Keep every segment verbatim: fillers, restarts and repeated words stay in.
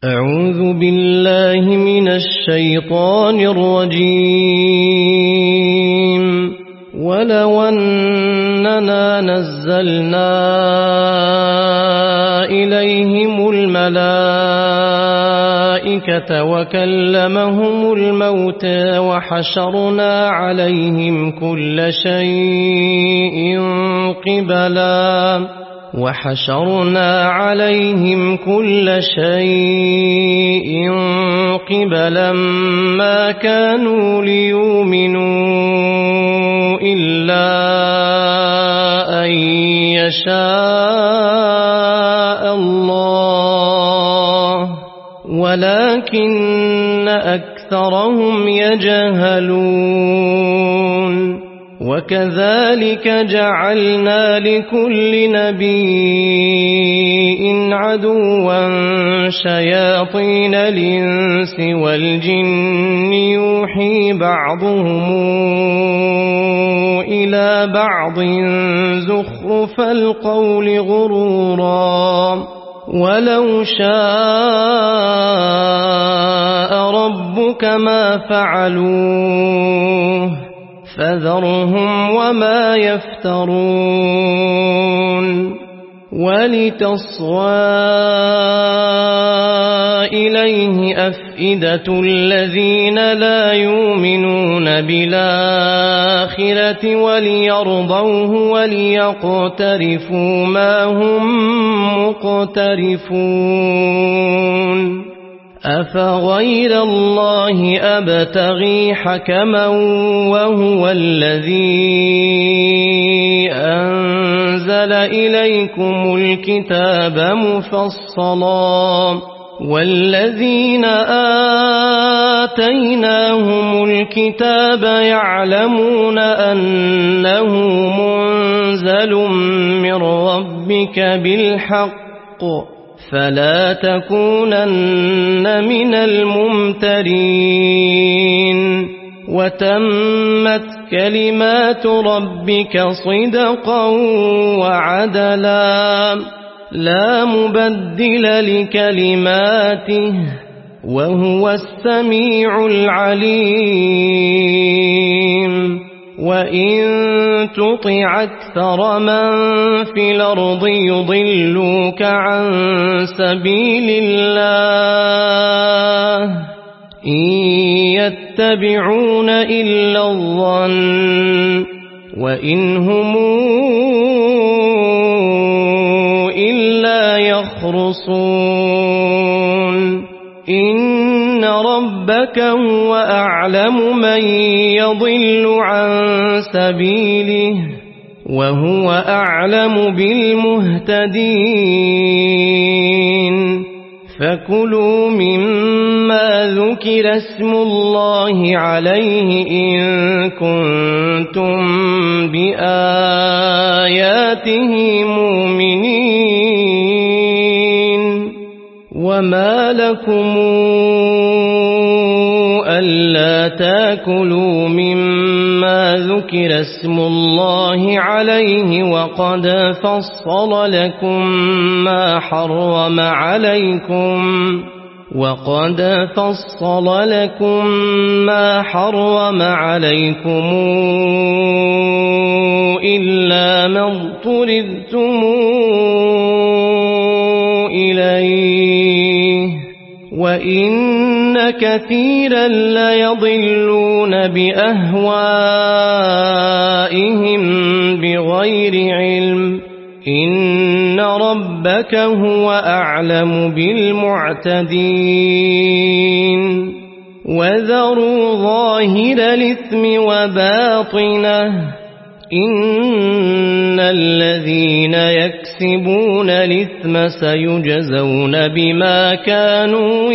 أعوذ بالله من الشيطان الرجيم. ولو أننا نزلنا إليهم الملائكة وكلمهم الموتى وحشرنا عليهم كل شيء قبلا وحشرنا عليهم كل شيء قبلا ما كانوا ليؤمنوا إلا أن يشاء الله ولكن أكثرهم يجهلون. وكذلك جعلنا لكل نبي عدوا شياطين الإنس والجن يوحي بعضهم إلى بعض زخرف القول غرورا ولو شاء ربك ما فعلوه فذرهم وما يفترون. ولتصغى إليه أفئدة الذين لا يؤمنون بالآخرة وليرضوه وليقترفوا ما هم مقترفون. أفغير الله أبتغي حكما وهو الذي أنزل إليكم الكتاب مفصلا والذين آتيناهم الكتاب يعلمون أنه منزل من ربك بالحق فلا تكونن من الممترين. وتمت كلمات ربك صدقا وعدلا لا مبدل لكلماته وهو السميع العليم. وإن تطع أكثر من في الأرض يضلوك عن سبيل الله إن يتبعون إلا الظن وإن هم إلا يخرصون. إن ربك هو أعلم من يضل عن سبيله وهو أعلم بالمهتدين. فكلوا مما ذكر اسم الله عليه إن كنتم بآياته مؤمنين. وما لكم ألا تاكلوا مما ذكر اسم الله عليه وقد فصل لكم ما حرم عليكم وقد فصل لكم ما حرم عليكم إلا ما اضطررتم إليه وإن كثيرا ليضلون بأهوائهم بغير علم. إن ربك هو أعلم بالمعتدين. وذروا ظاهر الإثم وباطنه إن الذين يكسبون الإثم سيجزون بما كانوا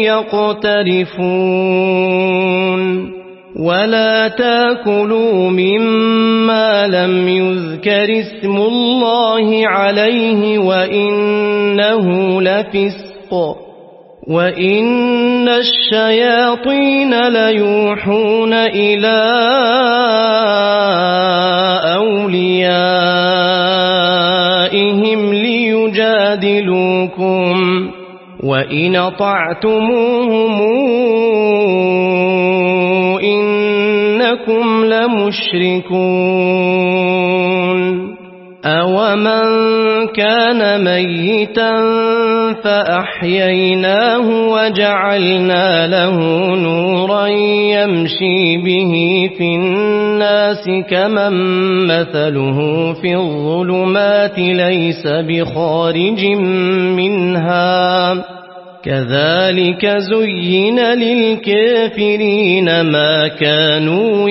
يقترفون. ولا تاكلوا مما لم يذكر اسم الله عليه وإنه لفسق وإن الشياطين ليوحون إلى أوليائهم ليجادلوكم وإن أطعتموهم إنكم لمشركون أومن كان ميتا فأحييناه وجعلنا له نورا يمشي به في الناس كمن مثله في الظلمات ليس بخارج منها كذلك زين للكافرين ما كانوا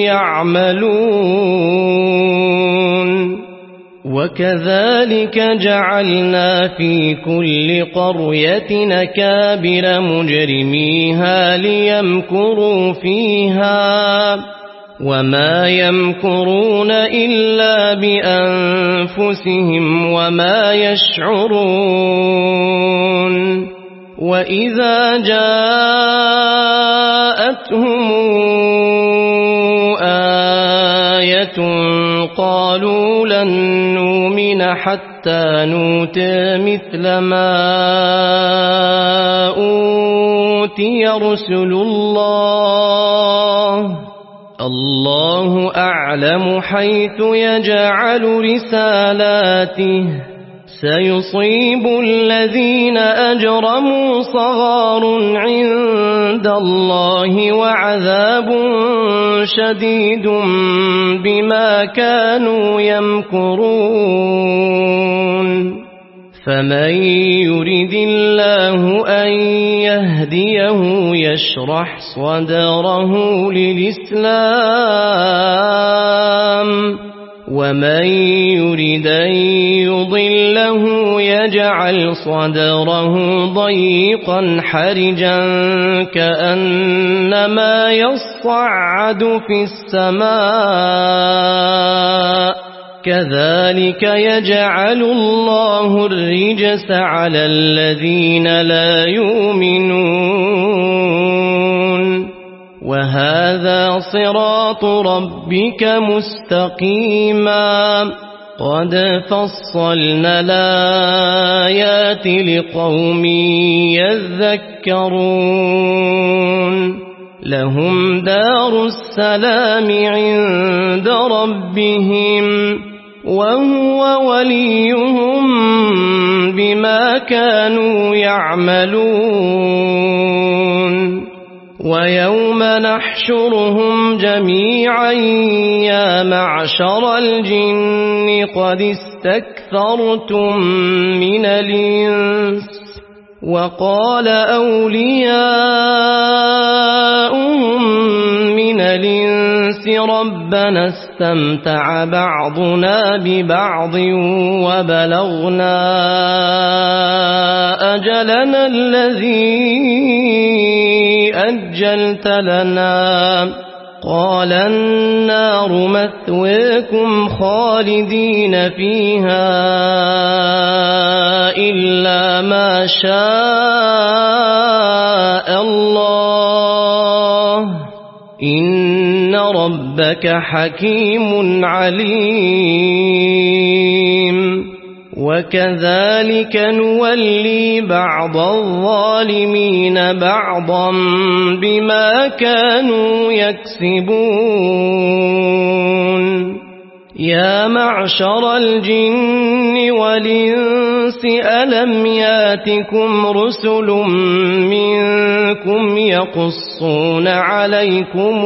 يعملون وكذلك جعلنا في كل قرية أكابر مجرميها ليمكروا فيها وما يمكرون إلا بأنفسهم وما يشعرون وإذا جاءتهم آية قالوا لن نؤمن حتى نؤتى مثل ما أوتي رسل الله الله أعلم حيث يجعل رسالاته سيصيب الذين أجرموا صغار عند الله وعذاب شديد بما كانوا يمكرون فمن يرد الله أن يهديه يشرح صدره للإسلام ومن يرد أن يضله يجعل صدره ضيقا حرجا كأنما يصعد في السماء كذلك يجعل الله الرجس على الذين لا يؤمنون وهذا صراط ربك مستقيما قد فصلنا الآيات لقوم يذكرون لهم دار السلام عند ربهم وهو وليهم بما كانوا يعملون ويوم نحشرهم جميعا يا معشر الجن قد استكثرتم من الإنس وقال أولياؤهم من الإنس ربنا استمتع بعضنا ببعض وبلغنا أجلنا الذي أجلت لنا قال النار مثواكم خالدين فيها إلا ما شاء الله إن ربك حكيم عليم وكذلك نولي بعض الظالمين بعضا بما كانوا يكسبون يا معشر الجن والإنس ألم ياتكم رسل منكم يقصون عليكم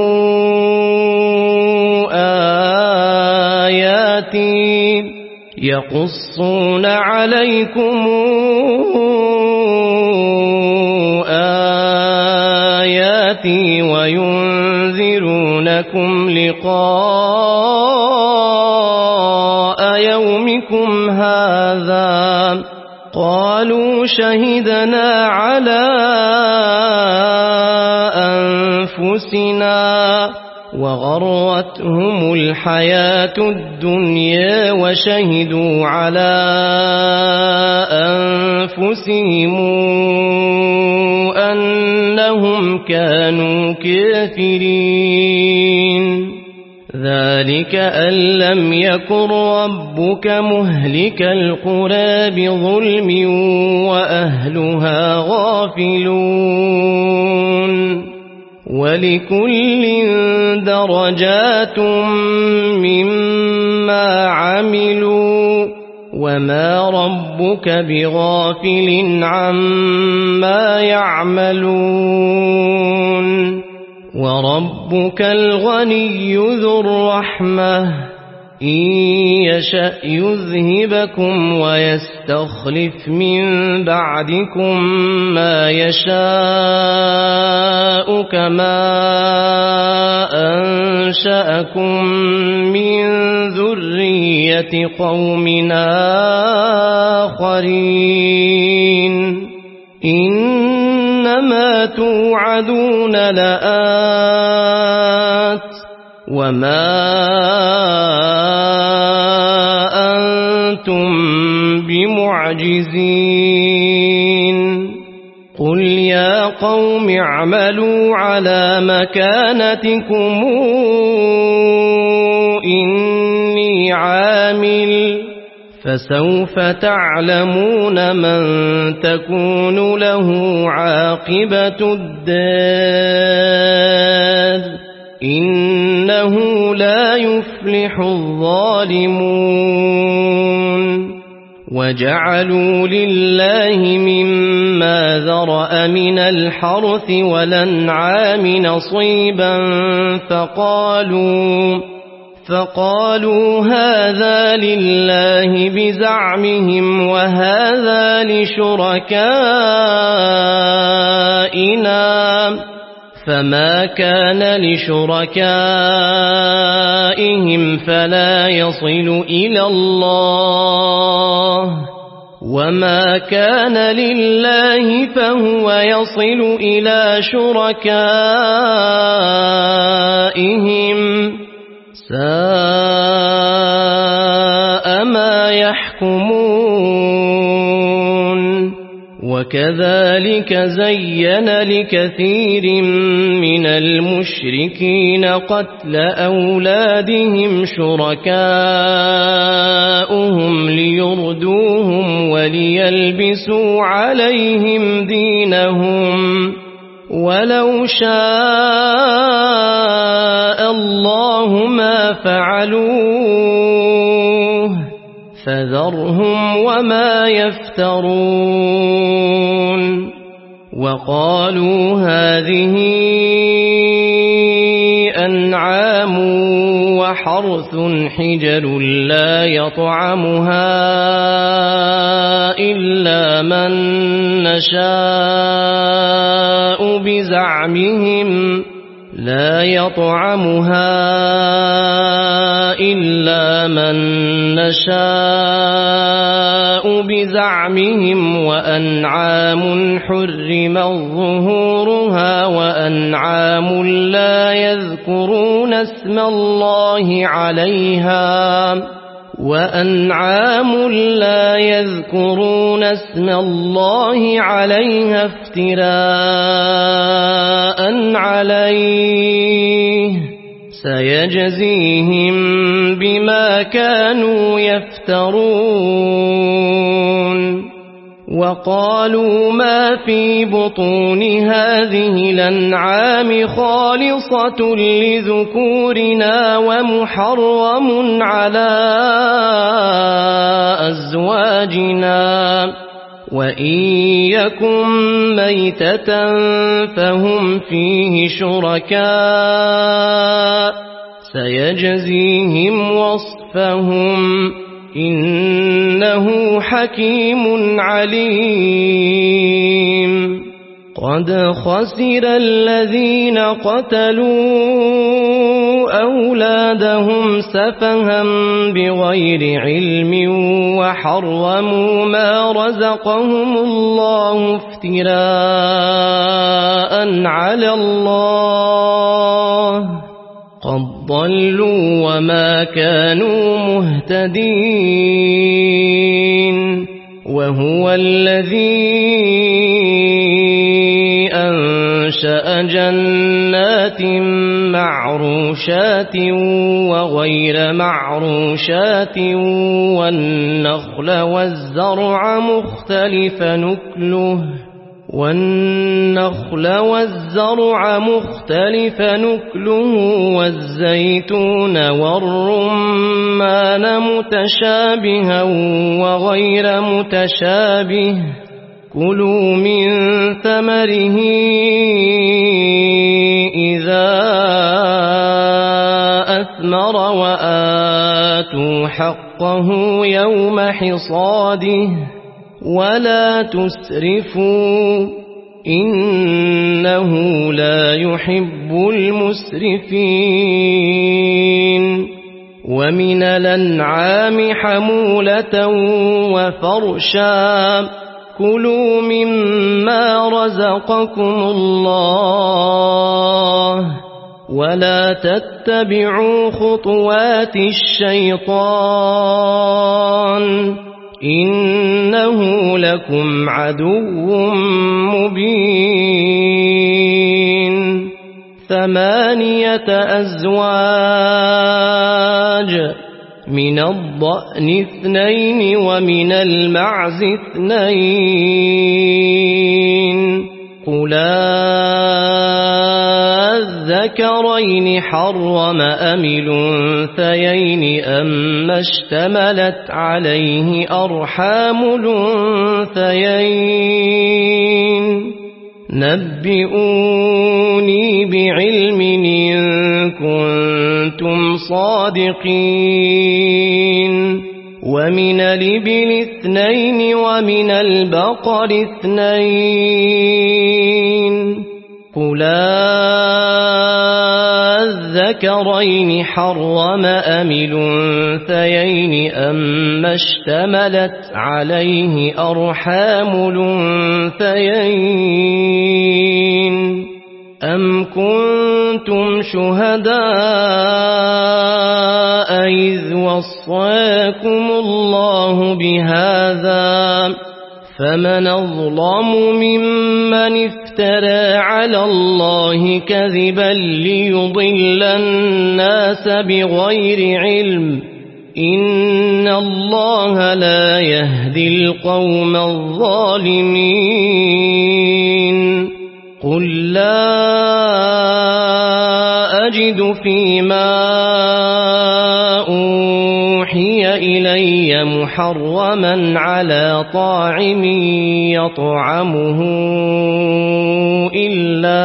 آياتي يقصون عليكم آياتي وينذرونكم لقاء يومكم هذا قالوا شهدنا على أنفسنا وغرتهم الحياة الدنيا وشهدوا على أنفسهم أنهم كانوا كافرين ذلك أن لم يكن ربك مهلك القرى بظلم وأهلها غافلون ولكل درجات مما عملوا وما ربك بغافل عما يعملون وربك الغني ذو الرحمة إن يشأ يذهبكم ويستخلف من بعدكم ما يشاء كما أنشأكم من ذرية قوم آخرين إنما توعدون لآت وما أنتم بمعجزين قل يا قوم اعملوا على مكانتكم إني عامل فسوف تعلمون من تكون له عاقبة الدار إنه لا يفلح الظالمون وجعلوا لله مما ذرأ من الحرث والأنعام نصيبا فقالوا فقالوا هذا لله بزعمهم وهذا لشركائنا فما كان لشركائهم فلا يصل إلى الله وما كان لله فهو يصل إلى شركائهم ساء ما يحكمون وكذلك زين لكثير من المشركين قتل أولادهم شركاؤهم ليردوهم وليلبسوا عليهم دينهم ولو شاء الله ما فعلوه فذرهم وما يفترون وقالوا هذه أنعام وحرث حجر لا يطعمها إلا من نشاء بزعمهم لا يطعمها إلا من نشاء بزعمهم وأنعام حرمت ظهورها وأنعام لا يذكرون اسم الله عليها وأنعام لا يذكرون اسم الله عليها افتراء عليه سيجزيهم بما كانوا يفترون وقالوا ما في بطون هذه الأنعام خالصة لذكورنا ومحرم على أزواجنا وإن يكن ميتة فهم فيه شركاء سيجزيهم وصفهم إنه حكيم عليم قد خسر الذين قتلوا أولادهم سفها بغير علم وحرموا ما رزقهم الله افتراء على الله قد ضلوا وما كانوا مهتدين وهو الذي أنشأ وأنشأ جنات معروشات وغير معروشات والنخل والزرع مختلف نكله والنخل والزرع مختلف نكله والزيتون والرمان متشابها وغير متشابه كلوا من ثمره إذا أثمر وآتوا حقه يوم حصاده ولا تسرفوا إنه لا يحب المسرفين ومن الأنعام حمولة وفرشا كلوا مما رزقكم الله ولا تتبعوا خطوات الشيطان إنه لكم عدو مبين ثمانية أزواج من الضأن اثنين ومن المعز اثنين قل الذكرين حرم أم الأنثيين أما اشتملت عليه أرحام الأنثيين نبئوني بعلم إن كنتم صادقين ومن الإبل اثنين ومن البقر اثنين قل الذكرين حرم أم الأنثيين أما اشتملت عليه أرحام الأنثيين أم كنتم شهداء إذ وصاكم الله بهذا فمن أظلم ممن افترى على الله كذبا ليضل الناس بغير علم إن الله لا يهدي القوم الظالمين قل لا أجد فيما أوحي إلي محرما على طاعم يطعمه إلا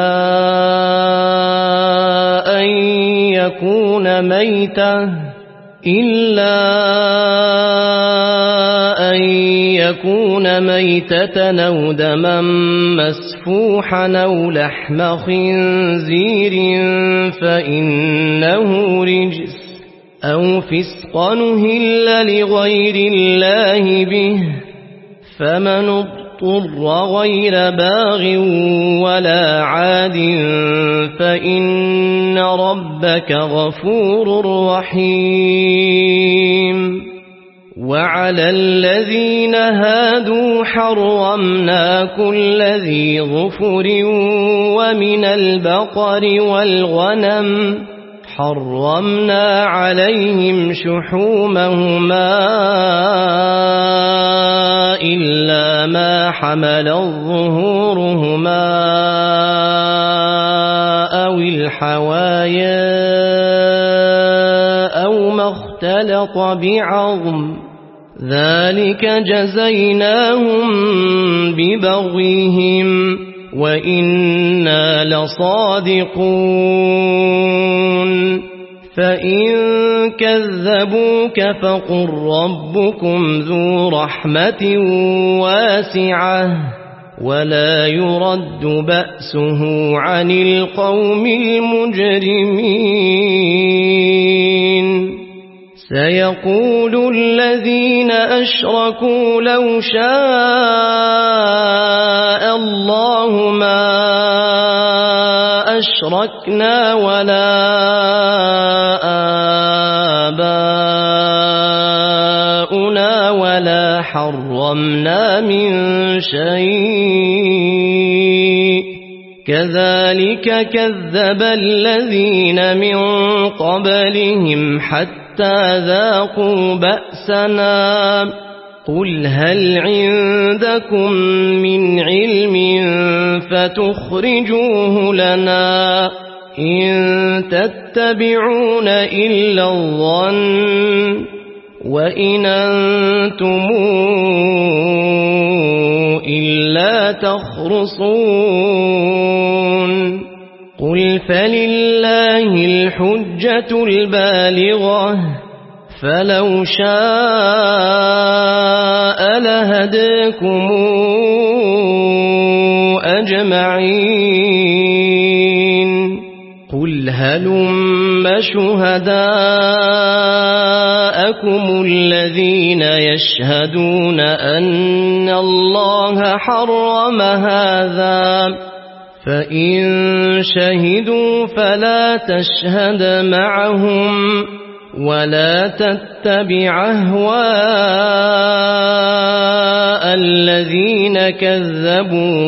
أن يكون ميتة إلا أن يكون ميتة أو دما مسفوحا أو لحم خنزير فإنه رجس أو فسقا نهل لغير الله به فمن اضطر غير باغ ولا عاد فإن ربك غفور رحيم وعلى الذين هادوا حرمنا كل ذي ظفر ومن البقر والغنم حرمنا عليهم شحومهما إلا ما حملت ظهورهما أو الحوايا أو ما اختلط بعظم ذلك جزيناهم ببغيهم وإنا لصادقون فإن كذبوك فقل ربكم ذو رحمة واسعة ولا يرد بأسه عن القوم المجرمين سيقول الذين أشركوا لو شاء الله ما أشركنا ولا آباؤنا ولا حرمنا من شيء كذلك كذب الذين من قبلهم حتى ذاقوا بأسنا قل هل عندكم من علم فتخرجوه لنا إن تتبعون إلا الظن وإن أنتم إلا تخرصون قل فلله الحجة البالغة فلو شاء لهداكم أجمعين قل هلم شهداءكم الذين يشهدون أن الله حرم هذا فإن شهدوا فلا تشهد معهم ولا تتبع أهواء الذين كذبوا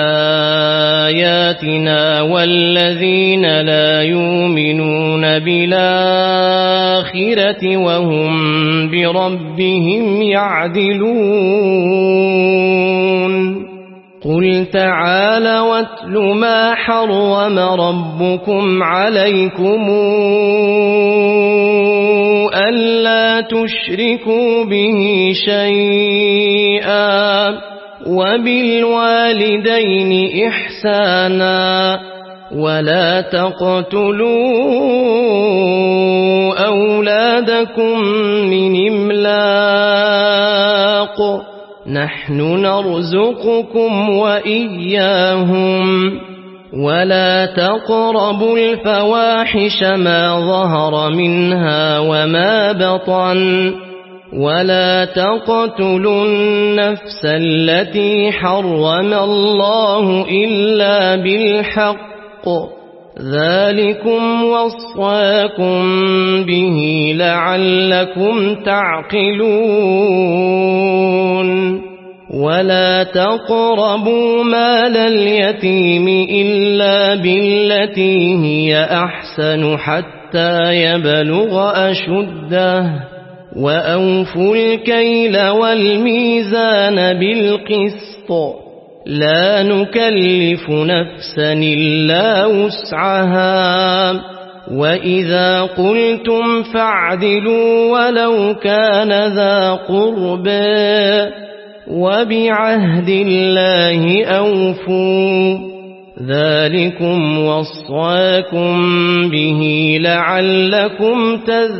بآياتنا والذين لا يؤمنون بالآخرة وهم بربهم يعدلون قل تعالى واتل ما حرم ربكم عليكم ألا تشركوا به شيئا وبالوالدين إحسانا ولا تقتلوا أولادكم من إملاق نحن نرزقكم وإياهم ولا تقربوا الفواحش ما ظهر منها وما بطن ولا تقتلوا النفس التي حرم الله إلا بالحق ذلكم وصاكم به لعلكم تعقلون ولا تقربوا مال اليتيم إلا بالتي هي أحسن حتى يبلغ أشده وأوفوا الكيل والميزان بالقسط لا نكلف نفسا إلا وسعها وإذا قلتم فاعدلوا ولو كان ذا قربى وبعهد الله أوفوا ذلكم وصاكم به لعلكم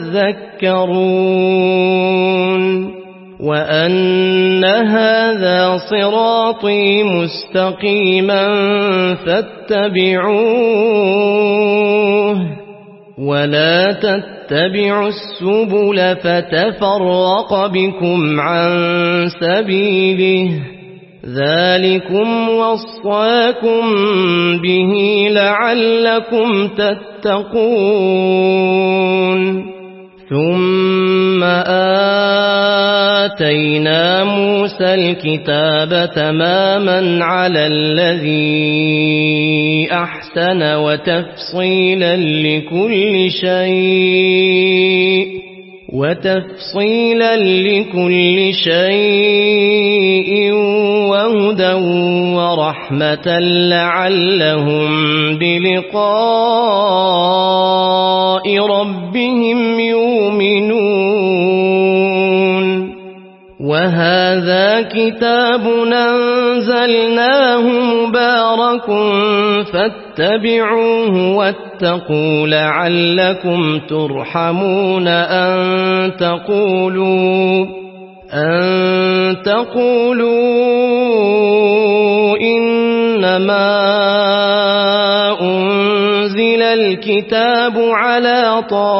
تذكرون وأن هذا صراطي مستقيما فاتبعوه ولا تتبعوا السبل فتفرق بكم عن سبيله ذلكم وصاكم به لعلكم تتقون ثم آتينا موسى الكتاب تماما على الذي أحسن وتفصيلا لكل شيء وتفصيلا لكل شيء وهدى ورحمة لعلهم بلقاء ربهم يؤمنون وهذا كتاب أنزلناه مبارك فاتبعوه واتقوا لعلكم ترحمون أن تقولوا أن تقولوا إنما أنزل الكتاب على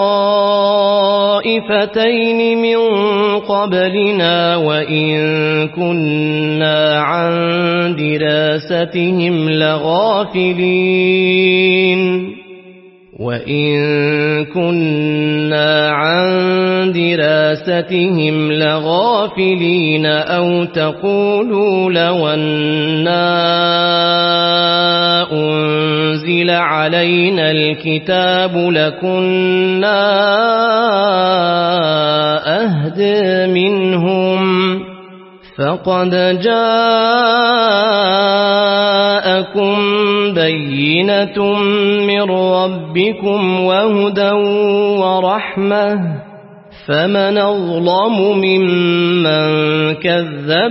طائفتين من قبلنا وإن كنا عن دراستهم لغافلين وإن كنا عن دراستهم لغافلين أو تقولوا لو أنا أنزل علينا الكتاب لكنا أهدى منهم فقد جاءكم بينة من ربكم وهدى ورحمة فمن أظلم ممن كذب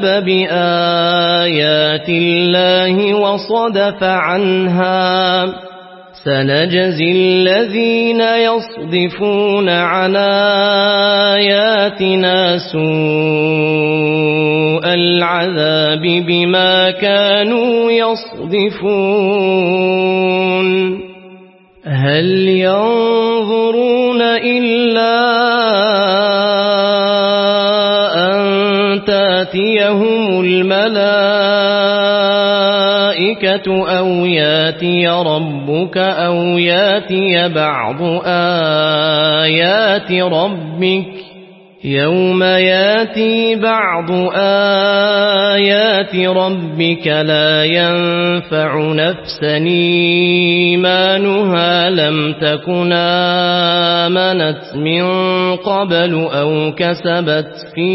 بآيات الله وصدف عنها سنجزي الذين يصدفون عن آياتنا سوء العذاب بما كانوا يصدفون هل ينظرون إلا أن تأتيهم الملائكة أو ياتي ربك أو ياتي بعض آيات ربك يوم ياتي بعض آيات ربك لا ينفع نفسا إيمانها لم تكن آمنت من قبل أو كسبت في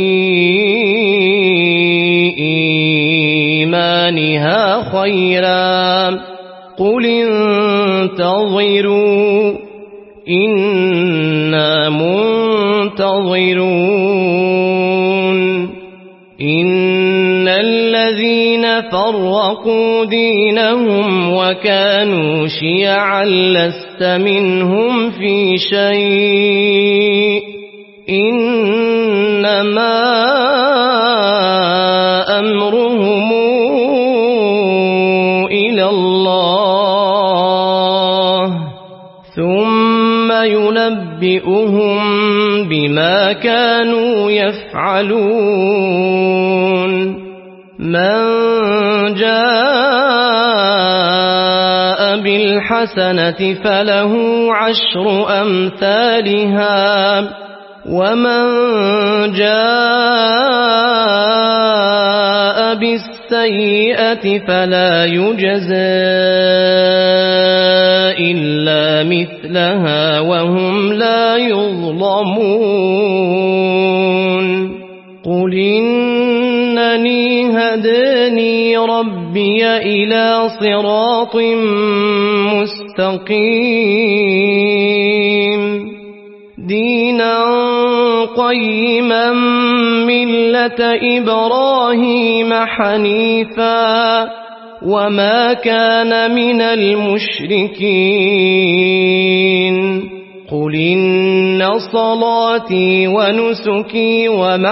إيمانها خيرا قل انتظروا إنا منتظرون إن الذين فرقوا دينهم وكانوا شيعا لست منهم في شيء إنما أمرهم إلى الله ثم ينبئهم بما كانوا يفعلون من جاء بالحسنة فله عشر أمثالها ومن جاء بالسيئة فلا يجزى إلا مثلها وهم لا يظلمون قل إنني هداني ربي إلى صراط مستقيم دينا قيما ملة إبراهيم حنيفا وما كان من المشركين قل إن صلاتي ونسكي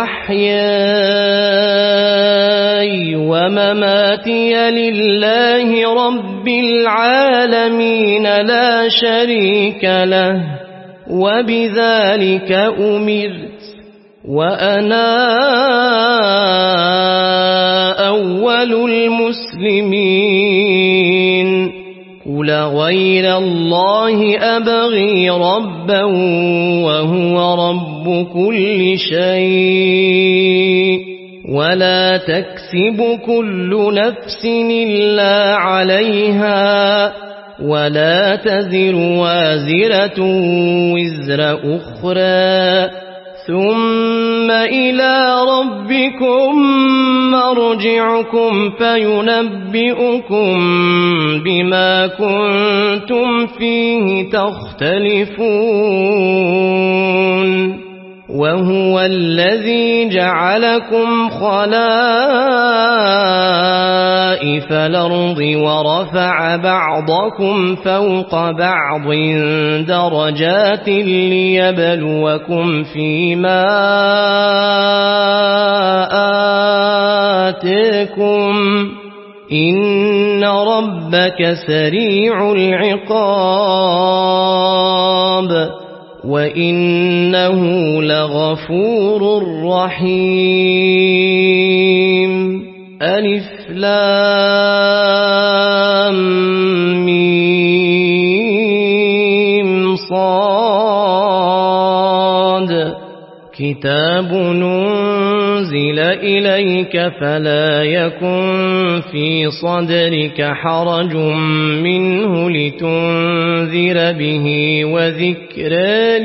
ومحياي ومماتي لله رب العالمين لا شريك له وبذلك أمرت وأنا أول المسلمين قل غير الله أبغي ربا وهو رب كل شيء ولا تكسب كل نفس إلا عليها ولا تزر وازرة وزر أخرى ثم إلى ربكم مرجعكم فينبئكم بما كنتم فيه تختلفون وهو الذي جعلكم خلائف الأرض ورفع بعضكم فوق بعض درجات ليبلوكم فيما آتاكم إن ربك سريع العقاب وإنه لغفور رحيم ألف لام ميم كتاب أنزل إليك فلا يكن في صدرك حرج منه لتنذر به وذكرى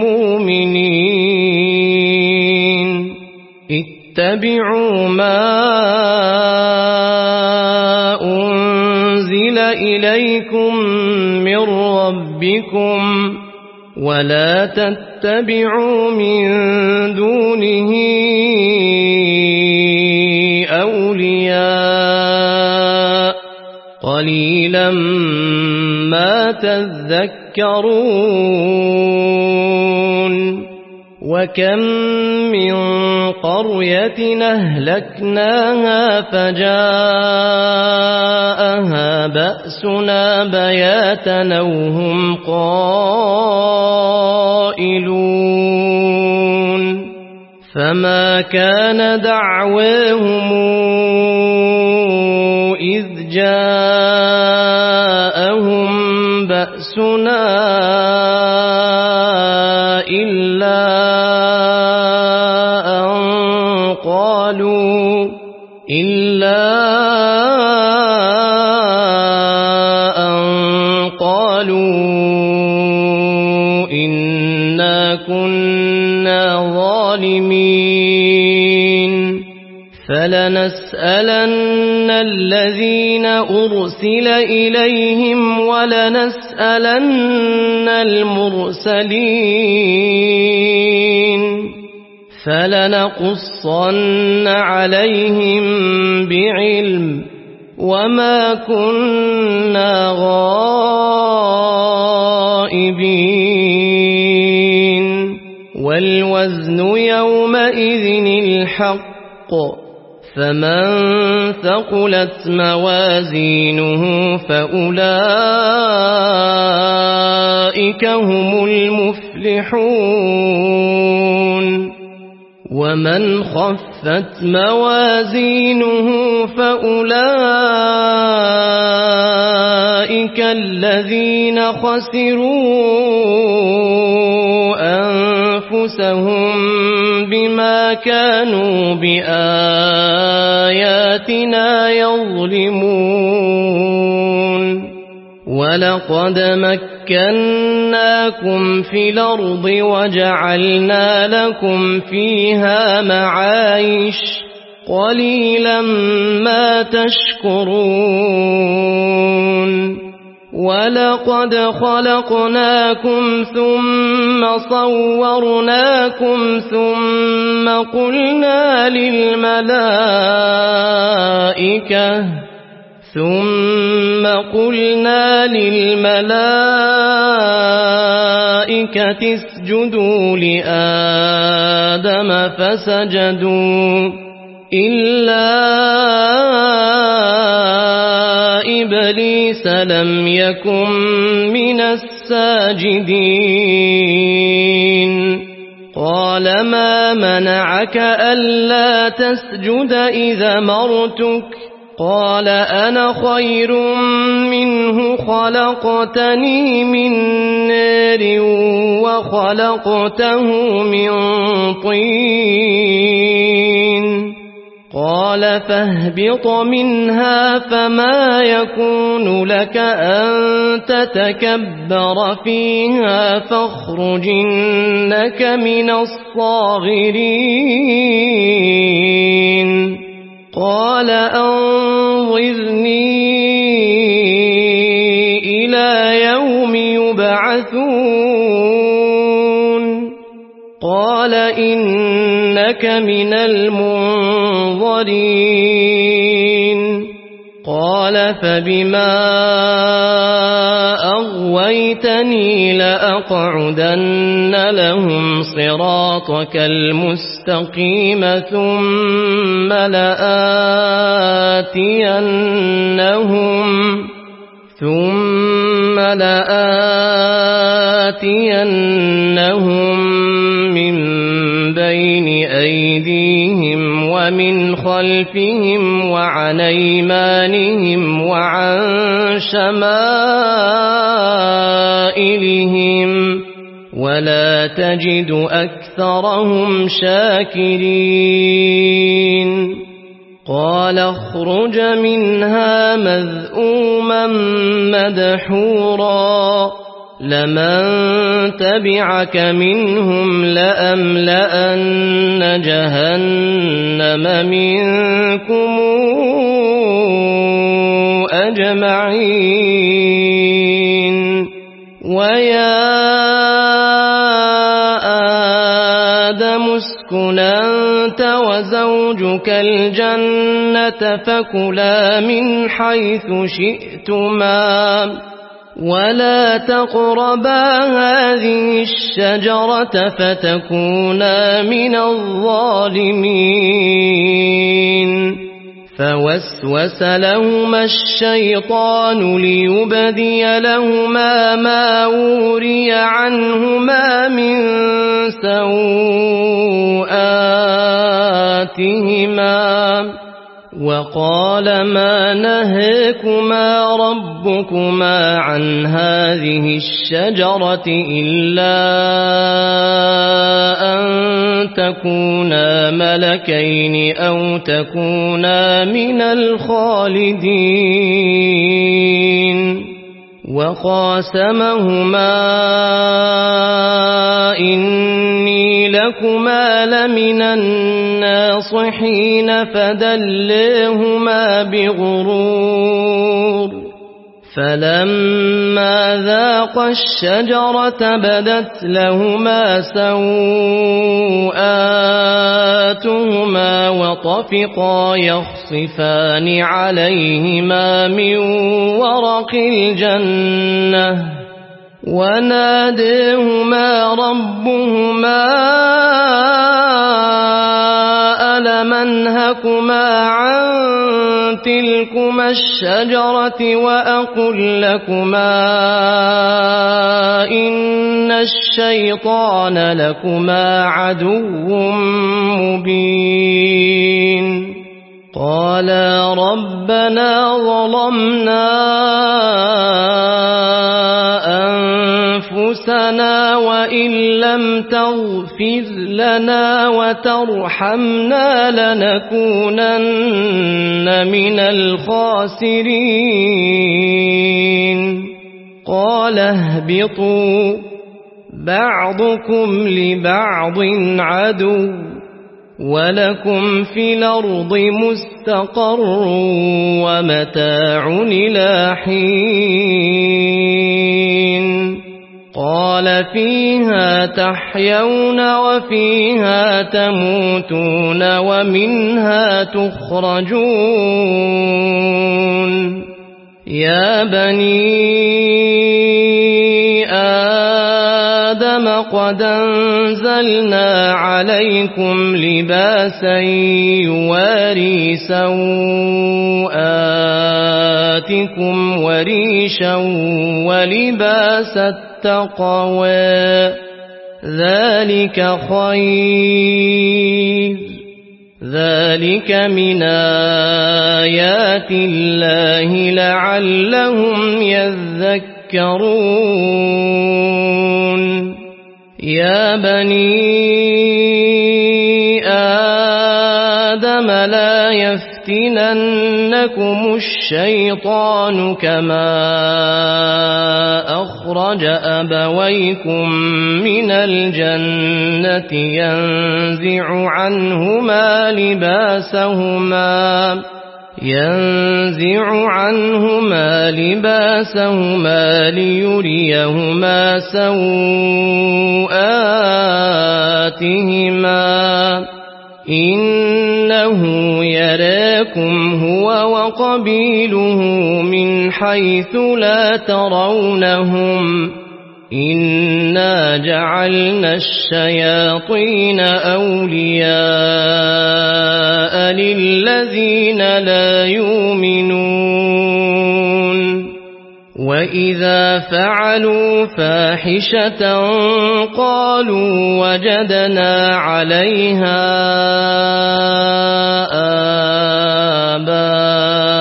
للمؤمنين اتبعوا ما أنزل إليكم من ربكم ولا تتبعوا من دونه أولياء قليلا ما تذكرون وكم من قرية أهلكناها فجاءها بأسنا بياتا أو هم قائلون فما كان دعواهم إذ جاءهم بأسنا إلا إلا أن قالوا إنا كنا ظالمين فلنسألن الذين أرسل إليهم ولنسألن المرسلين فلنقصن عليهم بعلم وما كنا غائبين والوزن يومئذ الحق فمن ثقلت موازينه فأولئك هم المفلحون ومن خفت موازينه فأولئك الذين خسروا أنفسهم بما كانوا بآياتنا يظلمون ولقد مكناكم في الأرض وجعلنا لكم فيها معايش قليلا ما تشكرون ولقد خلقناكم ثم صورناكم ثم قلنا للملائكة ثم قلنا للملائكة اسجدوا لآدم فسجدوا إلا إبليس لم يكن من الساجدين قال ما منعك ألا تسجد إذا مرتك قال أنا خير منه خلقتني من نار وخلقته من طين قال فاهبط منها فما يكون لك أن تتكبر فيها فاخرج إنك من الصاغرين قال أنظرني إلى يوم يبعثون قال إنك من المنظرين قال فبما أغويتني لأقعدن لهم صراطك المستقيم ثم لآتينهم ثم لآتينهم من بين أيديهم ومن خلفهم وعن أيمانهم وعن شمائلهم ولا تجد أكثرهم شاكرين قال اخرج منها مذءوما مدحورا لمن تبعك منهم لأملأن جهنم منكم أجمعين ويا آدم اسكن أنت وزوجك الجنة فكلا من حيث شئتما ولا تقربا هذه الشجرة فتكونا من الظالمين فوسوس لهما الشيطان ليبدي لهما ما وري عنهما من سوآتهما وقال ما نهاكما ربكما عن هذه الشجرة إلا أن تكونا ملكين أو تكونا من الخالدين وقاسمهما إني لكما لمن الناصحين فدليهما بغرور فلما ذاقا الشجرة بدت لهما سوآتهما وطفقا يخصفان عليهما من ورق الجنة وناديهما ربهما ألم أنهكما عن تلكما الشجرة وأقل لكما إن الشيطان لكما عدو مبين قالا ربنا ظلمنا أنفسنا وإن لم تغفر لنا وترحمنا لنكونن من الخاسرين قال اهبطوا بعضكم لبعض عدو ولكم في الأرض مستقر ومتاع إلى حين قال فيها تحيون وفيها تموتون ومنها تخرجون يا بني آدم قد أنزلنا عليكم لباسا يواري سوآتكم وريشا ولباس التقوى ذلك خير ذلك من آيات الله لعلهم يذكرون يا بني آدم لا يفتننكم الشيطان كما أخرج أبويكم من الجنة ينزع عنهما لباسهما ينزع عنهما لباسهما ليريهما سوآتهما إنه يراكم هو وقبيله من حيث لا ترونهم إنا جعلنا الشياطين أولياء للذين لا يؤمنون وإذا فعلوا فاحشة قالوا وجدنا عليها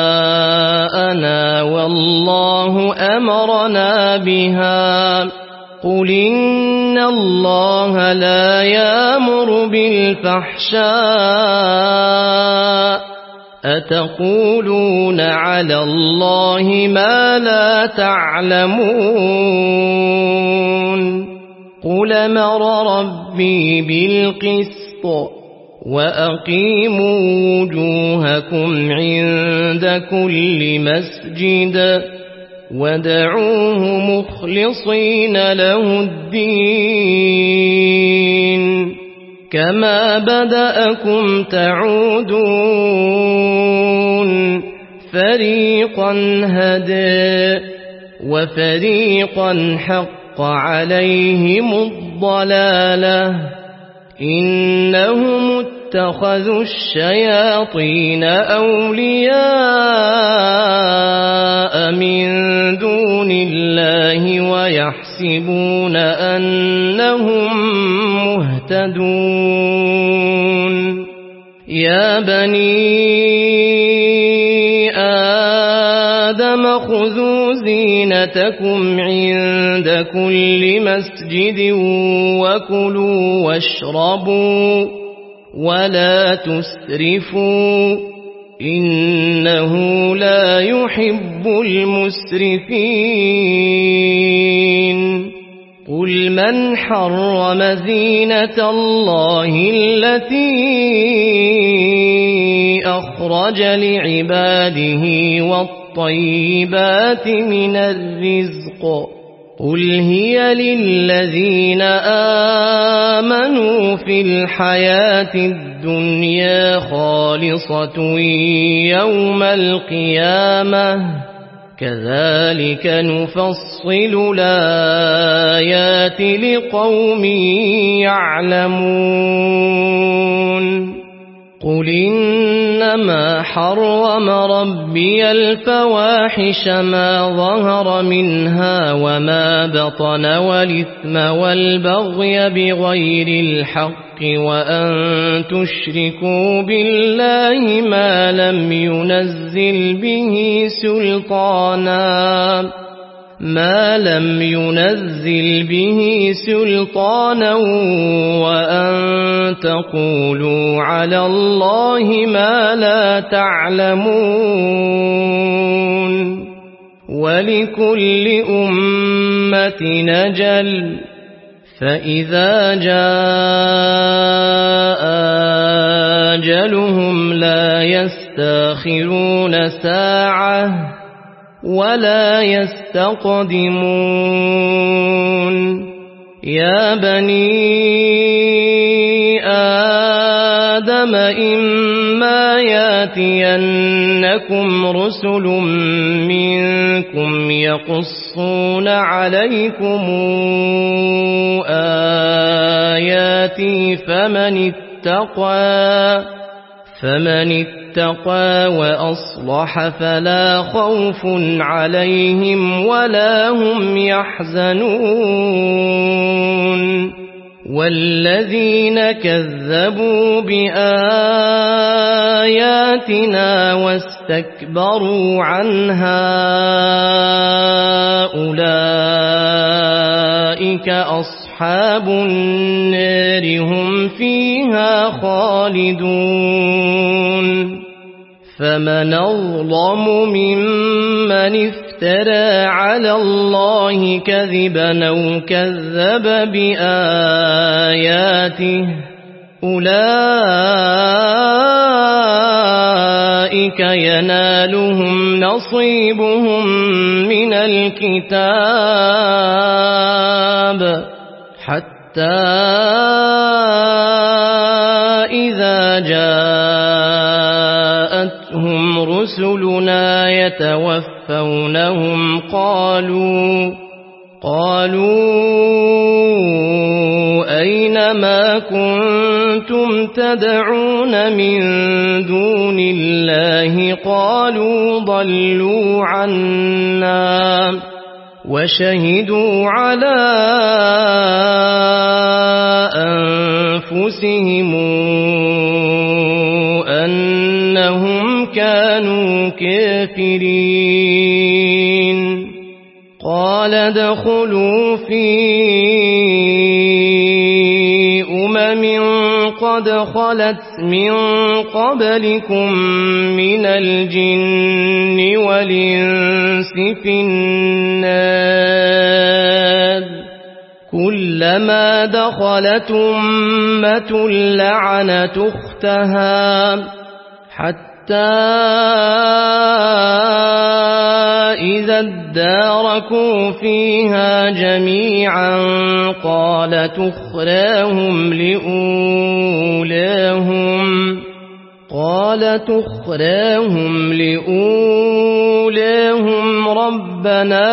آباءنا والله أمرنا بها قل إن الله لا يأمر بالفحشاء أتقولون على الله ما لا تعلمون قل أمر ربي بالقسط وأقيموا وجوهكم عند كل مسجد وادعوه مخلصين له الدين كما بدأكم تعودون فريقا هدى وفريقا حق عليهم الضلالة إنهم اتخذوا الشياطين أولياء من دون الله ويحسبون أنهم مهتدون يا بني آدم خذوا زينتكم عند كل مسجد وكلوا واشربوا ولا تسرفوا إنه لا يحب المسرفين قل من حرم زينة الله التي أخرج لعباده والطيبات من الرزق قل هي للذين آمنوا في الحياة الدنيا خالصة يوم القيامة كذلك نفصل الآيات لقوم يعلمون قل إنما حرم ربي الفواحش ما ظهر منها وما بطن والإثم والبغي بغير الحق وأن تشركوا بالله ما لم ينزل به سلطانا ما لم ينزل به سلطانا وأن تقولوا على الله ما لا تعلمون ولكل أمة أجل فإذا جاء أجلهم لا يستأخرون ساعة ولا يستقدمون يا بني آدم إما ياتينكم رسل منكم يقصون عليكم آياتي فمن اتقى فمن اتقى وأصلح فلا خوف عليهم ولا هم يحزنون والذين كذبوا بآياتنا واستكبروا عنها أولئك أصحاب النار هم فيها خالدون فمن أظلم ممن افترى على الله كذبا أو كذب بآياته أولئك ينالهم نصيبهم من الكتاب حتى إذا جاءتهم رسلنا يتوفونهم قالوا قالوا أين ما كنتم تدعون من دون الله قالوا ضلوا عنا وشهدوا على أنفسهم أنهم كانوا كافرين قال قال ادخلوا في أمم قد خلت من قبلكم من الجن والإنس في النار كلما دخلت أمة لعنت أختها حتى إذا اداركوا فيها جميعا قالت أخراهم لأولاهم قالت أخراهم لأولاهم ربنا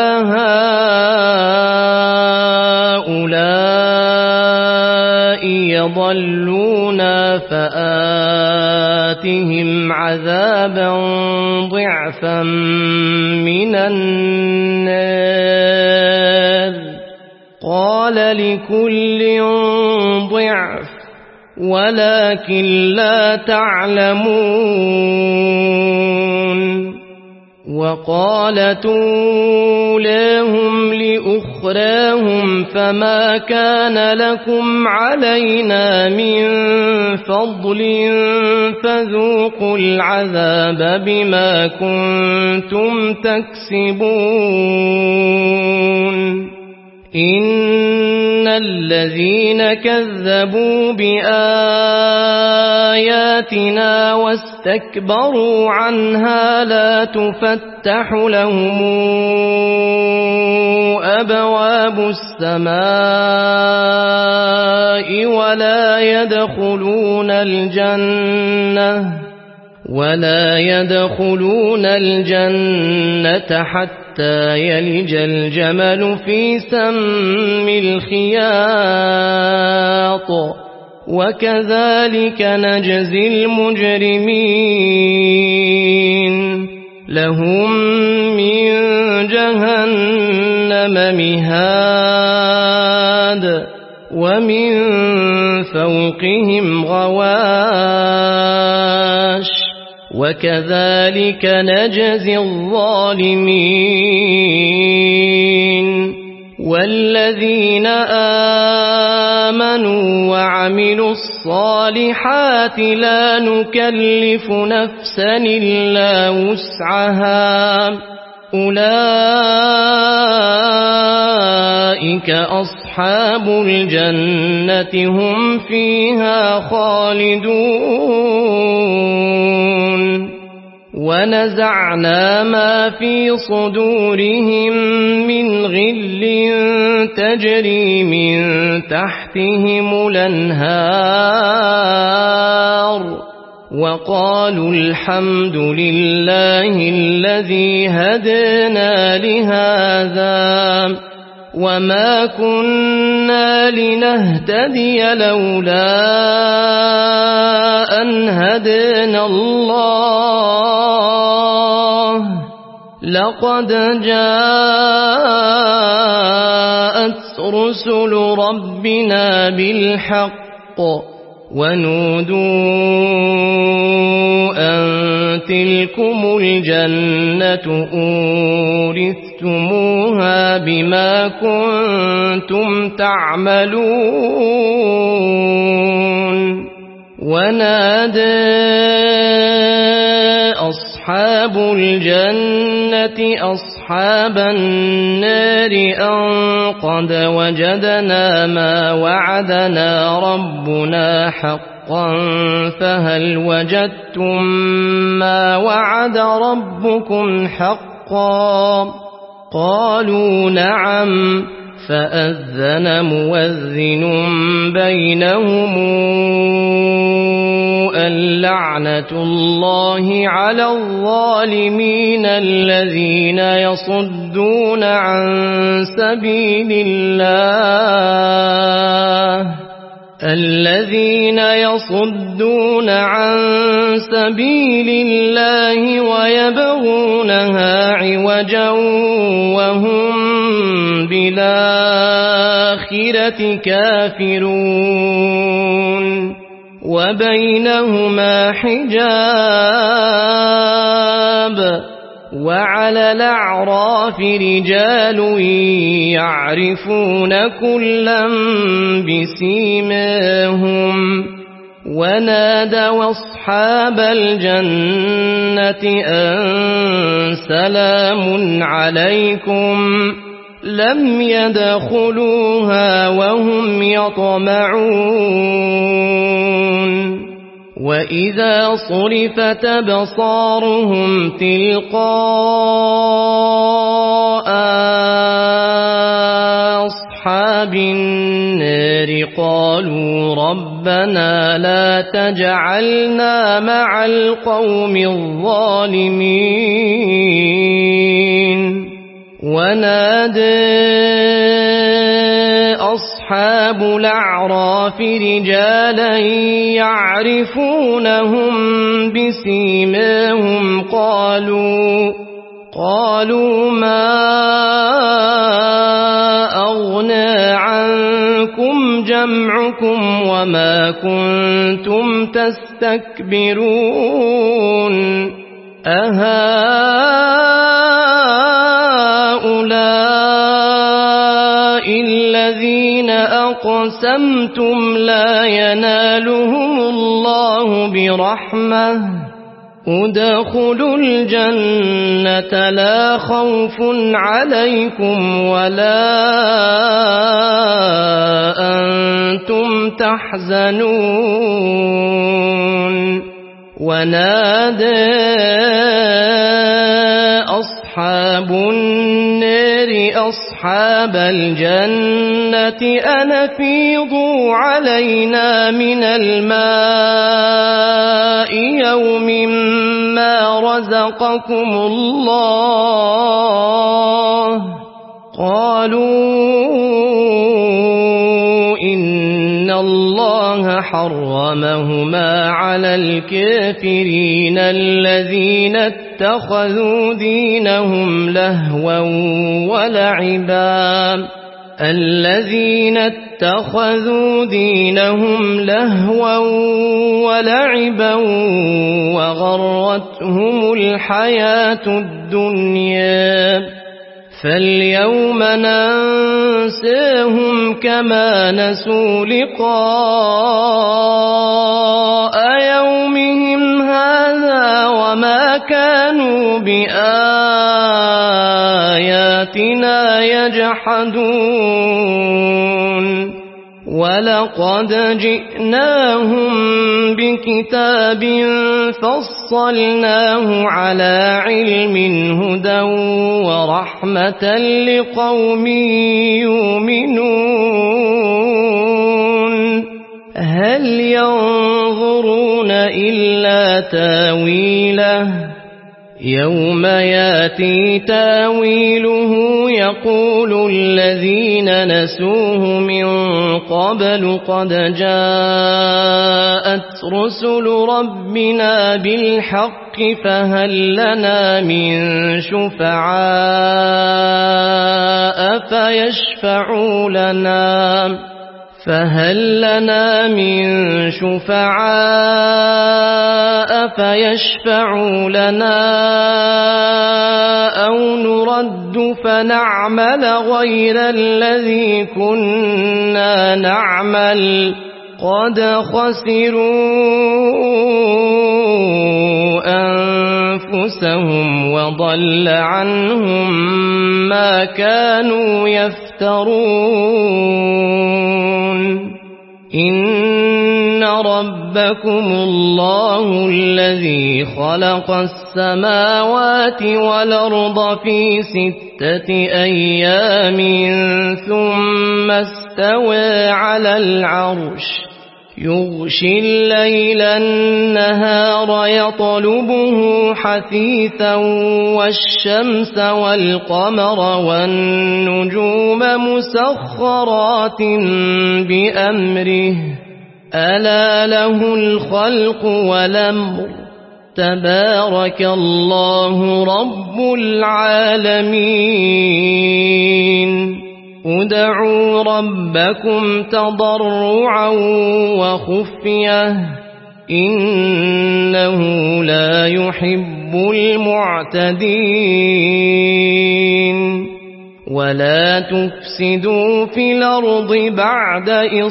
هؤلاء يضلونا فآتهم عذابا ضعفا من النار قال لكل ضعف ولكن لا تعلمون وقالت أولاهم لأخراهم فما كان لكم علينا من فضل فذوقوا العذاب بما كنتم تكسبون إن الذين كذبوا بآياتنا واستكبروا عنها لا تفتح لهم أبواب السماء ولا يدخلون الجنة ولا يدخلون الجنة حتى يلج الجمل في سم الخياط وكذلك نجزي المجرمين لهم من جهنم مهاد ومن فوقهم غواش وكذلك نجزي الظالمين والذين آمنوا وعملوا الصالحات لا نكلف نفسا إلا وسعها أولئك أصحاب الجنة هم فيها خالدون ونزعنا ما في صدورهم من غل تجري من تحتهم الأنهار وقالوا الحمد لله الذي هدانا لهذا وما كنا لنهتدي لولا أن هدانا الله لقد جاءت رسل ربنا بالحق ونودوا أن تلكم الجنة أورثتموها بما كنتم تعملون ونادى أصحاب الجنة أصحاب النار أن قد وجدنا ما وعدنا ربنا حقا فهل وجدتم ما وعد ربكم حقا قالوا نعم فأذن مؤذن بينهم اللعنة الله على الظالمين الذين يصدون عن سبيل الله الذين يصدون عن سبيل الله ويبغونها عوجا وهم بالآخرة كافرون وبينهما حجاب وعلى الأعراف رجال يعرفون كلا بسيماهم ونادوا أصحاب الجنة أن سلام عليكم لم يدخلوها وهم يطمعون وإذا صرفت أبصارهم تلقاء أصحاب النار قالوا ربنا لا تجعلنا مع القوم الظالمين ونادى أصحاب الأعراف رجالا يعرفونهم بسيماهم قالوا قالوا ما أغنى عنكم جمعكم وما كنتم تستكبرون أهؤلاء الذين أقسمتم لا ينالهم الله برحمة ادخلوا الجنة لا خوف عليكم ولا أنتم تحزنون ونادى أصحاب النار أصحاب الجنة أن أفيضوا علينا من الماء يوم ما رزقكم الله قالوا إن الله حرمهما على الكافرين الذين اتخذوا دينهم لهوا ولعبا الذين اتخذوا دينهم لهوا ولعبا وغرتهم الحياة الدنيا فاليوم ننساهم كما نسوا لقاء يومهم هذا وما كانوا بآياتنا يجحدون ولقد جئناهم بكتاب فصلناه على علم هدى ورحمة لقوم يؤمنون هل ينظرون إلا تاويله يوم ياتي تاويله يقول الذين نسوه من قبل قد جاءت رسل ربنا بالحق فهل لنا من شفعاء فيشفعوا لنا فهل لنا من شفعاء فيشفعوا لنا أو نرد فنعمل غير الذي كنا نعمل قد خسروا أنفسهم وضل عنهم ما كانوا يفترون إن ربكم الله الذي خلق السماوات والأرض في ستة أيام ثم استوى على العرش يغشي الليل النهار يطلبه حثيثا والشمس والقمر والنجوم مسخرات بأمره ألا له الخلق والأمر تبارك الله رب العالمين ادعوا ربكم تضرعا وخفية إنه لا يحب المعتدين ولا تفسدوا في الأرض بعد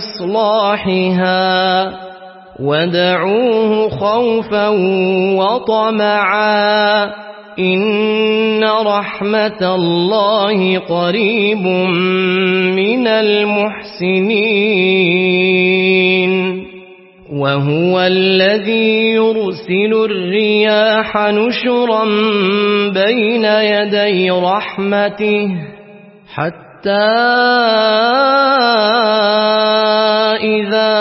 إصلاحها ودعوه خوفا وطمعا إن رحمة الله قريب من المحسنين وهو الذي يرسل الرياح نشرا بين يدي رحمته حتى إذا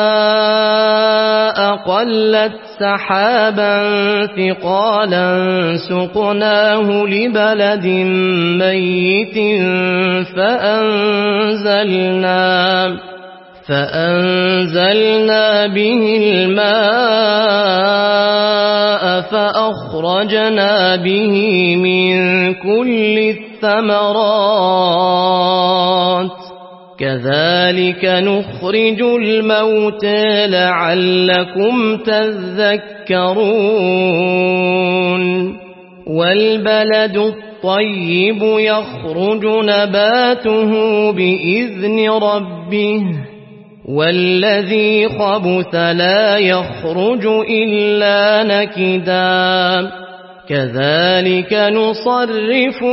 أقلت سحابا ثقالا سقناه لبلد ميت فأنزلنا فأنزلنا به الماء فأخرجنا به من كل الثمرات كذلك نخرج الموتى لعلكم تذكرون والبلد الطيب يخرج نباته بإذن ربه والذي خبث لا يخرج إلا نكدا كذلك نصرف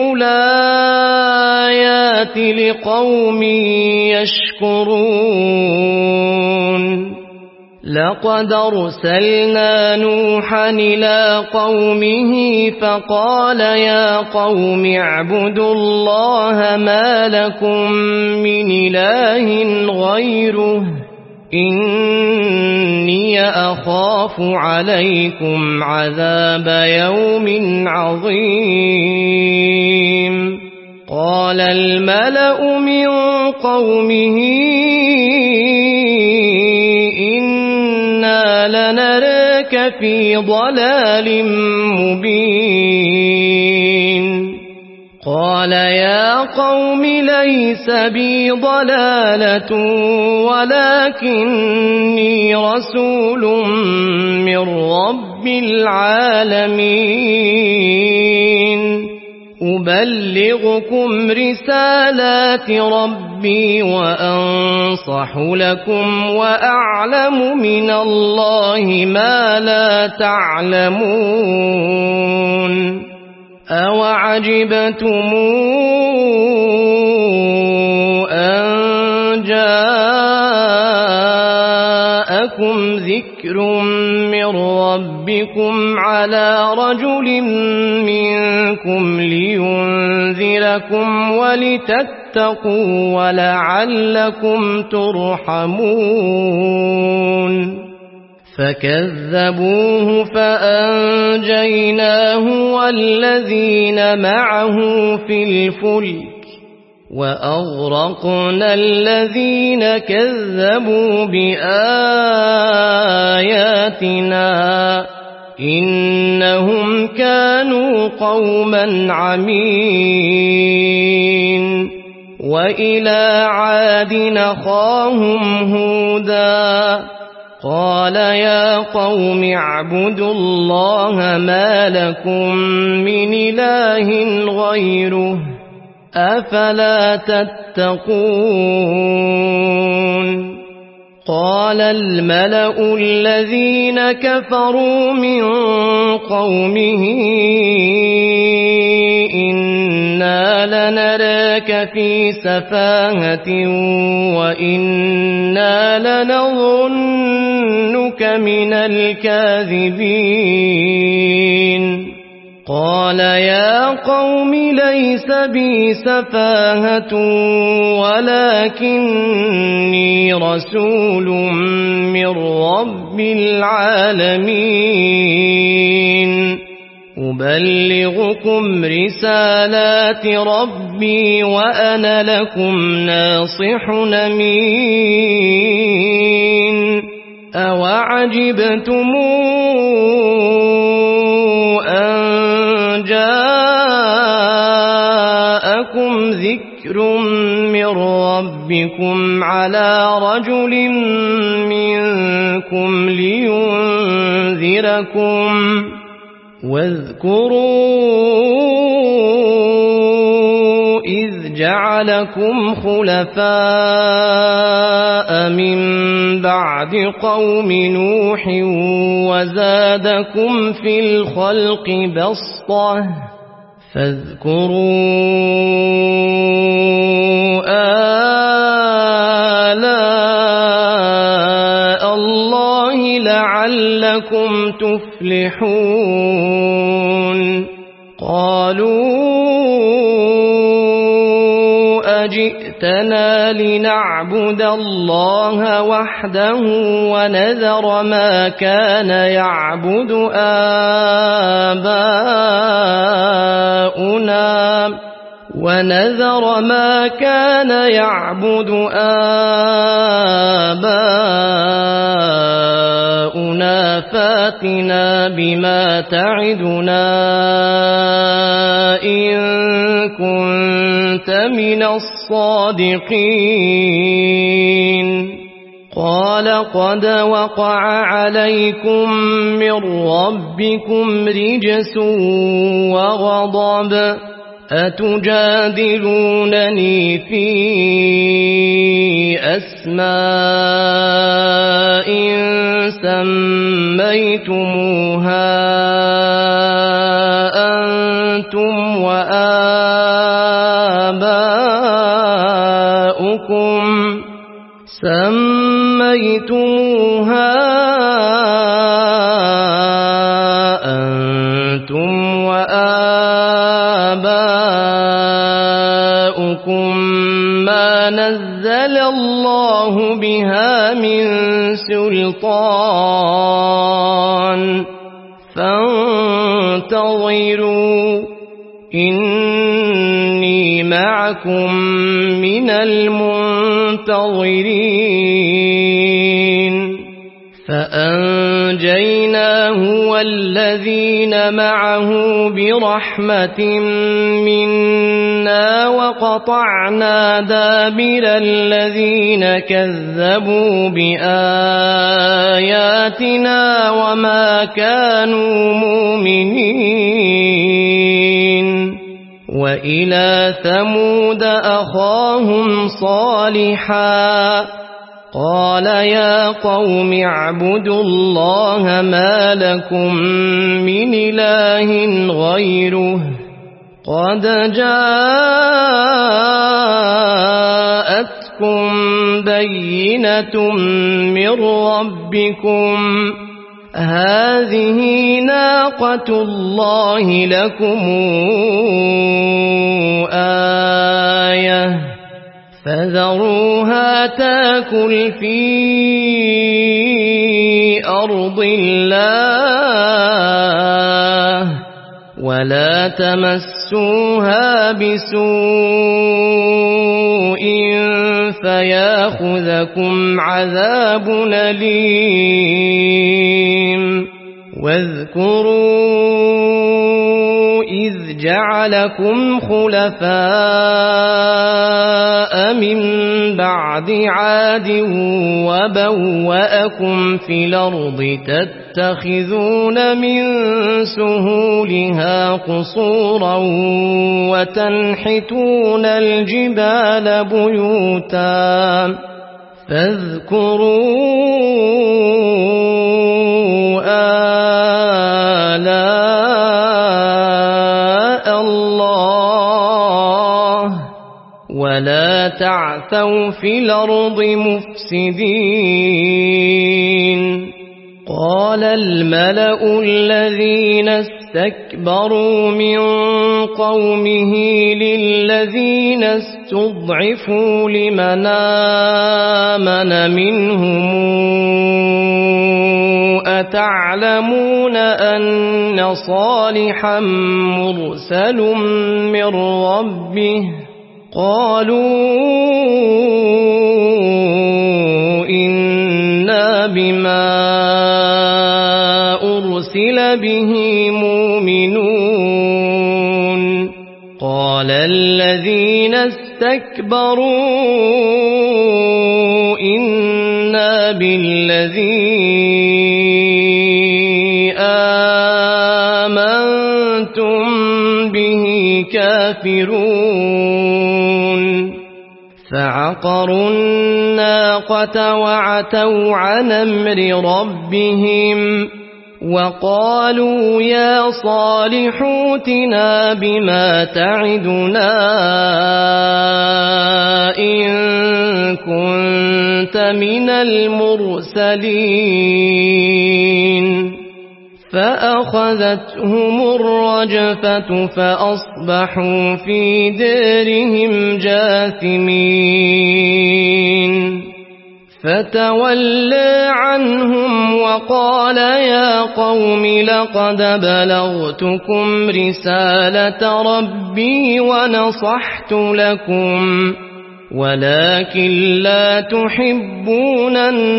الآيات لقوم يشكرون لقد أرسلنا نوحا إلى قومه فقال يا قوم اعبدوا الله ما لكم من إله غيره إني أخاف عليكم عذاب يوم عظيم قال الملأ من قومه إنا لنراك في ضلال مبين قال يا قوم ليس بي ضلالة ولكني رسول من رب العالمين أبلغكم رسالات ربي وأنصح لكم وأعلم من الله ما لا تعلمون أوعجبتم أن جاءكم ذكر من ربكم على رجل منكم لينذركم ولتتقوا ولعلكم ترحمون فكذبوه فأنجيناه والذين معه في الفلك وأغرقنا الذين كذبوا بآياتنا إنهم كانوا قوما عمين وإلى عاد أخاهم هودا قال يا قوم اعبدوا الله ما لكم من إله غيره أفلا تتقون قال الملأ الذين كفروا من قومه إنا لنراك في سفاهة وإنا لنظنك من الكاذبين قال يا قوم ليس بي سفاهة ولكني رسول من رب العالمين أبلغكم رسالات ربي وأنا لكم ناصح أمين أوعجبتم أن جاءكم ذكر من ربكم على رجل منكم لينذركم واذكروا إذ جعلكم خلفاء من بعد قوم نوح وزادكم في الخلق بسطة فاذكروا آلاء الله لعلكم تفلحون قالوا أجئتنا لنعبد الله وحده ونذر ما كان يعبد آباؤنا ونذر ما كان يعبد آباؤنا فاتنا بما تعدنا إن كنت من الصادقين قال قد وقع عليكم من ربكم رجس وغضب أتجادلونني في أسماء سميتموها أنتم وآباؤكم سميتموها أنتم وآباؤكم ما نزل الله بها من سلطان فانتظروا إني معكم من المنتظرين فأنجيناه والذين معه برحمة منا وقطعنا دابر الذين كذبوا بآياتنا وما كانوا مؤمنين وإلى ثمود أخاهم صالحا قال يا قوم اعبدوا الله ما لكم من إله غيره قد جاءتكم بينة من ربكم هذه ناقة الله لكم آية فذروها تاكل في أرض الله ولا تمسوها بسوء فياخذكم عذاب أليم واذكروا إذ جعلكم خلفاء من بعد عاد وبوأكم في الأرض تتخذون من سهولها قصورا وتنحتون الجبال بيوتا فاذكروا آلاء الله ولا تعثوا في الأرض مفسدين قال الملأ الذين استكبروا من قومه للذين استضعفوا لمن آمن منهم أتعلمون أن صالحا مرسل من ربه قالوا إنا بما أرسل به مؤمنون قال الذين استكبروا اسْتَكْبَرُوا إِنَّا بِالَّذِي آمَنتُم بِهِ كَافِرُونَ فَعَقَرُوا النَّاقَةَ وَعَتَوْا عَنْ أَمْرِ رَبِّهِمْ وَقَالُوا يَا صَالِحُ ائْتِنَا بِمَا تَعِدُنَا إِن كُنتَ مِنَ الْمُرْسَلِينَ فَأَخَذَتْهُمُ الرَّجْفَةُ فَأَصْبَحُوا فِي دَارِهِمْ جَاثِمِينَ فَتَوَلَّى عَنْهُمْ وَقَالَ يَا قَوْمِ لَقَدْ بَلَغْتُكُمْ رِسَالَةَ رَبِّي وَنَصَحْتُ لَكُمْ وَلَكِنْ لَا تُحِبُّونَ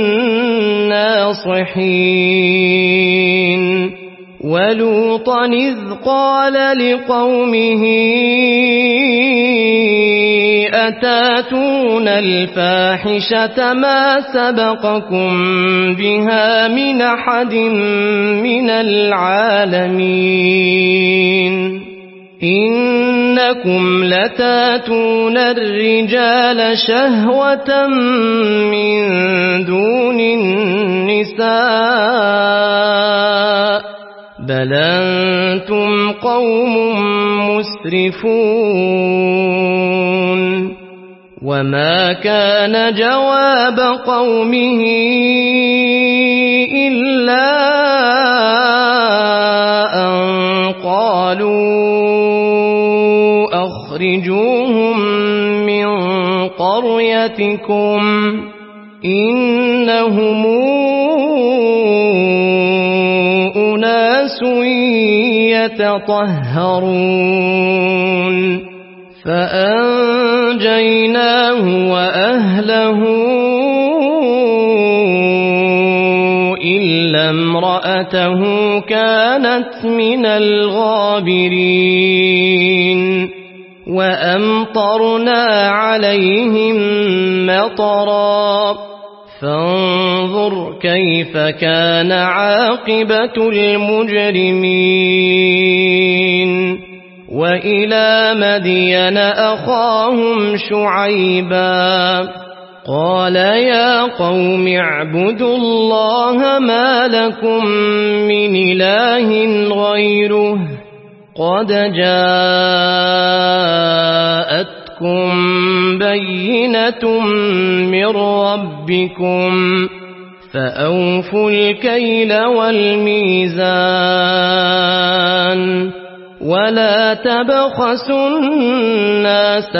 النَّاصِحِينَ وَلُوطًا إِذْ قَالَ لِقَوْمِهِ أَتَأْتُونَ الْفَاحِشَةَ مَا سَبَقَكُم بِهَا مِنْ أَحَدٍ مِنَ الْعَالَمِينَ إِنَّكُمْ لَتَأْتُونَ الرِّجَالَ شَهْوَةً مِنْ دُونِ النِّسَاءِ بَلْ أَنْتُمْ قَوْمٌ مُسْرِفُونَ وَمَا كَانَ جَوَابَ قَوْمِهِ إِلَّا أَنْ قَالُوا أَخْرِجُوهُمْ مِنْ قَرْيَتِكُمْ إِنَّهُمْ أُنَاسٌ يَتَطَهَّرُونَ فَأَنْجَيْنَاهُ وَأَهْلَهُ إِلَّا امْرَأَتَهُ كَانَتْ مِنَ الْغَابِرِينَ وَأَمْطَرْنَا عَلَيْهِمْ مَطَرًا فانظر كيف كان عاقبة المجرمين وإلى مدين أخاهم شعيبا قال يا قوم اعبدوا الله ما لكم من إله غيره قد جاءتكم بينة من ربكم فأوفوا الكيل والميزان ولا تبخسوا الناس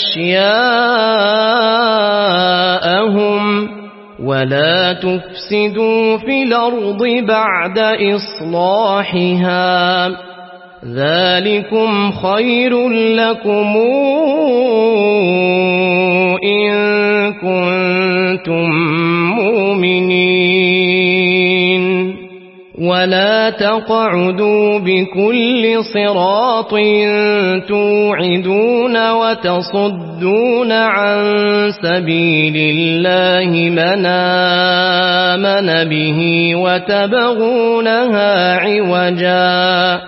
أشياءهم ولا تفسدوا في الأرض بعد إصلاحها ذلكم خير لكم إن كنتم مؤمنين ولا تقعدوا بكل صراط توعدون وتصدون عن سبيل الله من آمن به وتبغونها عوجا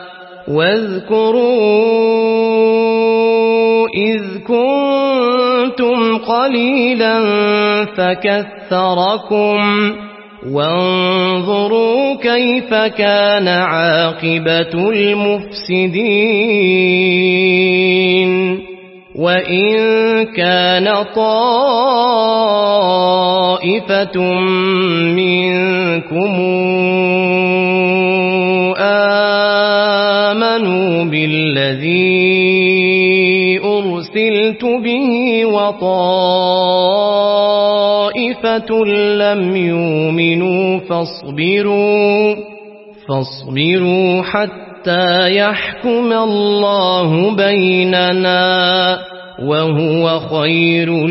واذكروا إذ كنتم قليلا فكثركم وانظروا كيف كان عاقبة المفسدين وإن كان طائفة منكم آمنوا بالذي أرسلت به وطائفة لم يؤمنوا فاصبروا فاصبروا حتى يحكم الله بيننا وهو خير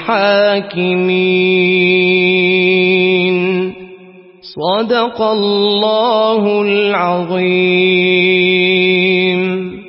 الحاكمين صدق الله العظيم.